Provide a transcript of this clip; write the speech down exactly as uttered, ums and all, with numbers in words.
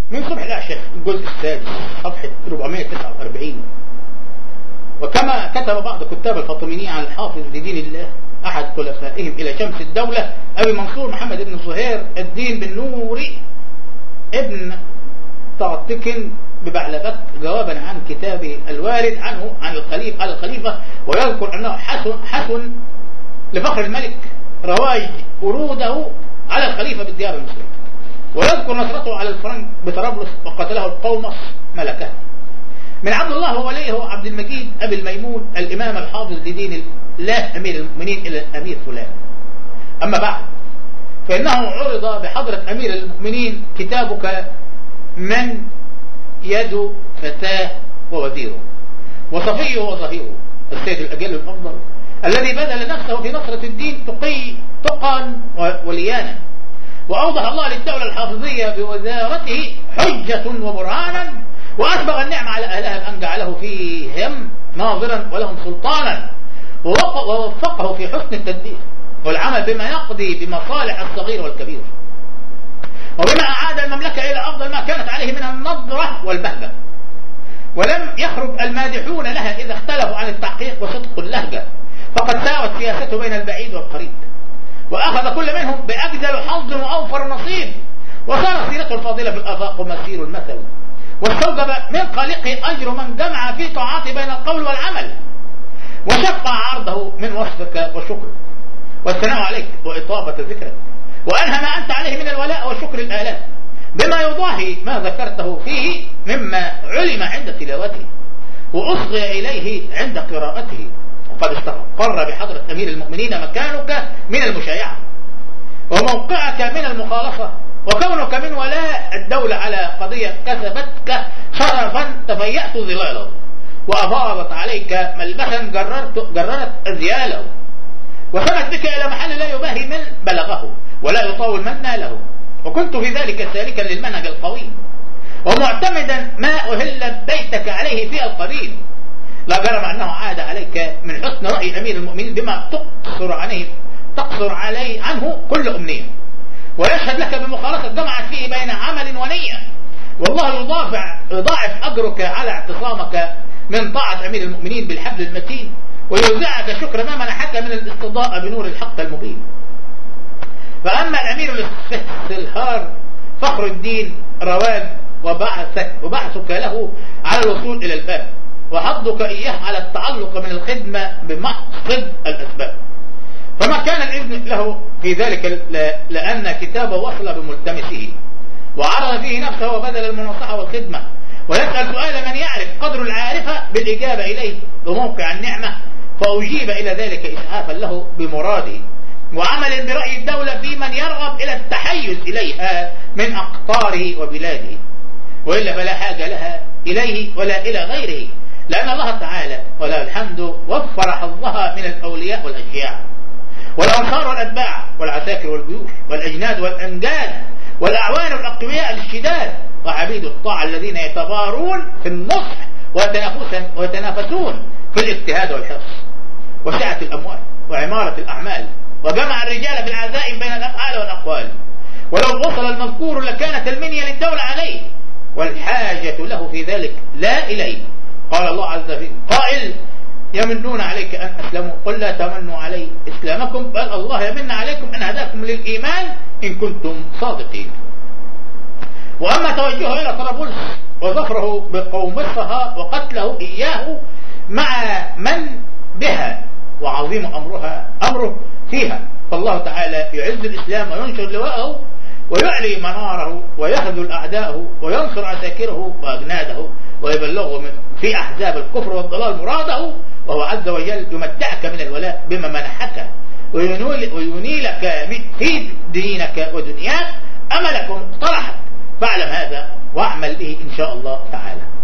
من صبح الأعشاء الجزء السادس صفحة أربعمائة وتسعة وأربعين. وكما كتب بعض كتاب الفاطميين عن الحافظ لدين الله أحد خلفائهم إلى شمس الدولة أبي منصور محمد بن زهير الدين بن نوري ابن تعطك ببعلبك جوابا عن كتابه الوارد عنه عن الخليفة على الخليفة، ويذكر أنه حسن, حسن لفخر الملك رواج وروده على الخليفة بالديار المسلمة، ويذكر نصرته على الفرنك بطرابلس وقتله القومص ملكه. من عبد الله ووليه عبد المجيد أبي الميمون الإمام الحافظ لدين الله أمير المؤمنين إلى الأمير فلان. أما بعد، فإنه عرض بحضرة أمير المؤمنين كتابك من يد فتاه ووزيره وصفيه وظهيره السيد الأجل الأفضل الذي بذل نفسه في نصرة الدين تقي تقا وليانا، وأوضح الله للدولة الحافظية بوزارته حجة وبرهانا، وأسبغ النعمة على أهلها بأن جعله فيهم ناظرا ولهم سلطانا، ووفقه في حسن التدبير والعمل بما يقضي بمصالح الصغير والكبير، وبما أعاد المملكة إلى أفضل ما كانت عليه من النظرة والبهجة. ولم يخرج المادحون لها إذا اختلفوا عن التحقيق وصدق اللهجة، فقد ساوت سياسته بين البعيد والقريب، وأخذ كل منهم بأجزل حظ وأوفر نصيب، وصار سيرته الفاضلة في الآفاق مسير المثل، واستوجب من خالقه أجر من جمع في طاعته بين القول والعمل، وشفع عرضه من وصفك وشكرك والثناء عليك وإطابة ذكرك، وأنهى ما أنت عليه من الولاء والشكر الآلاف بما يضاهي ما ذكرته فيه مما علم عند تلاوته وأصغي إليه عند قراءته. وقد استقر بحضرة أمير المؤمنين مكانك من المشايعة وموقعك من المخالصة، وكونك من ولاء الدولة على قضية كسبتك شرفا تفيأت ظلاله، وأفاضت عليك ملبسا جررت, جررت أذياله، وسمت بك إلى محل لا يباهي من بلغه ولا يطاول من ناله، وكنت في ذلك سالكا للمنهج القويم ومعتمدا ما أهل بيتك عليه في القديم. لا جرم أنه عاد عليك من حسن رأي أمير المؤمنين بما تقصر عليه تقصر عليه عنه كل أمنية، ويشهد لك بمخالصة جمعت فيه بين عمل ونية، والله يضاعف يضاعف أجرك على اعتصامك من طاعة أمير المؤمنين بالحبل المتين، ويوزعك شكر ما منحك من الاستضاءة بنور الحق المبين. فأما الأمير الاستهار فخر الدين روان وبعثك, وبعثك له على الوصول إلى الباب، وحضك إياه على التعلق من الخدمة بمقصد الأسباب، فما كان الإذن له في ذلك لأن كتابه وصل بملتمسه وعرض فيه نفسه وبذل المناصحة والخدمة، ويسأل سؤال من يعرف قدر العارفة بالإجابة إليه بموقع النعمة، فأجيب إلى ذلك إسعافا له بمراده، وعمل برأي الدولة في من يرغب إلى التحيز إليها من أقطاره وبلاده، وإلا فلا حاجة لها إليه ولا إلى غيره، لأن الله تعالى ولا الحمد وفر حظها من الأولياء والأشياء والأنصار والأتباع والعساكر والجيوش والأجناد والأنجاد والأعوان والأقوياء الشداد وعبيد الطاعة الذين يتبارون في النصح ويتنافسون في الاجتهاد والحرص وسعة الأموال وعمارة الأعمال، وجمع الرجال في العزائم بين الأفعال والأقوال. ولو وصل المذكور لكانت المنية للدولة عليه والحاجة له في ذلك لا إليه. قال الله عز وجل قائل يمنون عليك أن أسلموا قل لا تمنوا علي إسلامكم بل الله يمن عليكم أن هداكم للإيمان إن كنتم صادقين. وأما توجهه إلى طرابلس وظفره بقومصها وقتله إياه مع من بها وعظيم أمرها أمره فيها، فالله تعالى يعز الإسلام وينشر لواءه ويعلي مناره ويخذل أعداءه وينصر عساكره وأجناده ويبلغه في أحزاب الكفر والضلال مراده، وهو عز وجل يمتعك من الولاء بما منحك وينيلك في دينك ودنياك أملك مقترحك، فاعلم هذا واعمل به إن شاء الله تعالى.